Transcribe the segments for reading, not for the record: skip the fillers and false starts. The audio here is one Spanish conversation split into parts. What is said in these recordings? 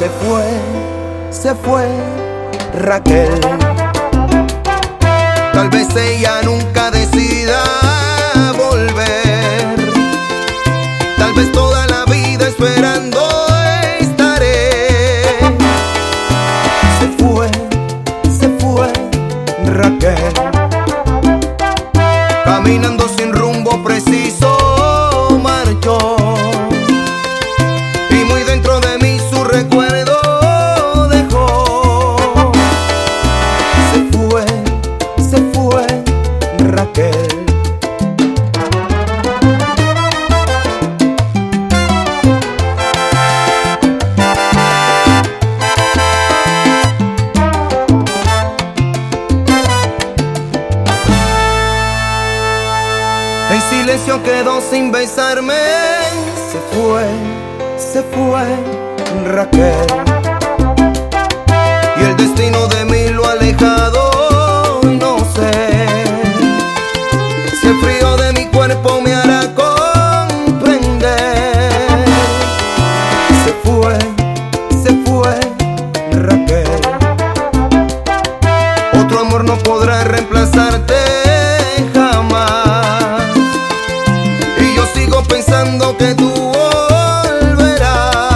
se fue Raquel. Tal vez ella nunca decida volver. Tal vez toda la vida esperando estaré. Se fue Raquel. Caminando sin rumbo preciso marchó. Y muy dentro de mí su recuerdo dejó. Se fue Raquel. En silencio quedó sin besarme. Se fue Raquel. Y el destino de mí lo ha alejado. Y no sé si el frío de mi cuerpo me hará comprender. Se fue Raquel. Otro amor no podrá reemplazarte jamás. Y yo sigo pensando que tú volverás.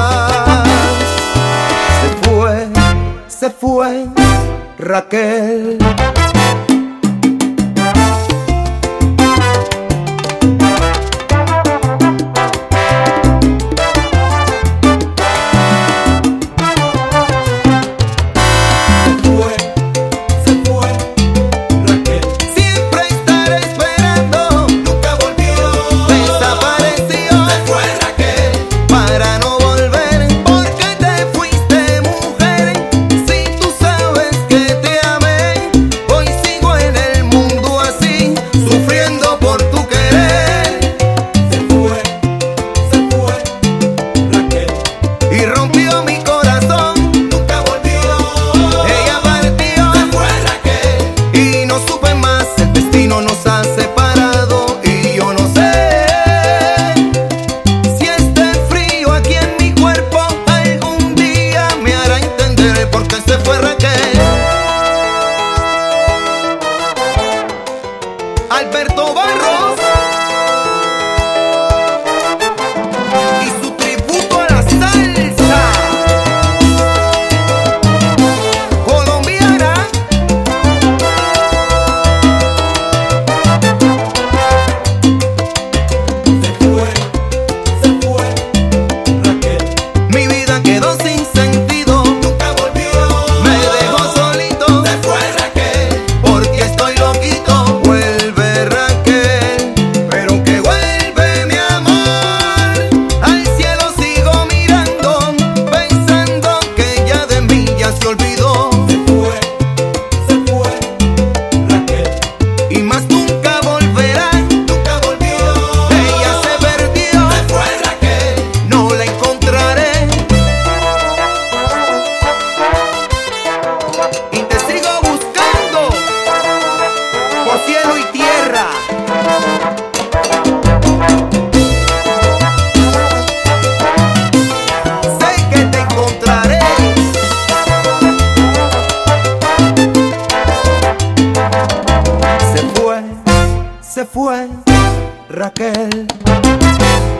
Se fue Raquel. Nos ha separado y yo no sé si este frío aquí en mi cuerpo algún día me hará entender por qué se fue Raquel. Alberto Barros y su tributo a la salsa colombiana. Quedó sin sentido, nunca volvió. Me dejó solito, se fue Raquel. Porque estoy loquito, vuelve Raquel. Pero que vuelve mi amor. Al cielo sigo mirando, pensando que ya de mí ya se olvidó. Se fue Raquel. Y más nunca volverá, nunca volvió. Ella se perdió, se fue Raquel. No la encontraré. Y te sigo buscando por cielo y tierra. Sé que te encontraré. Se fue Raquel.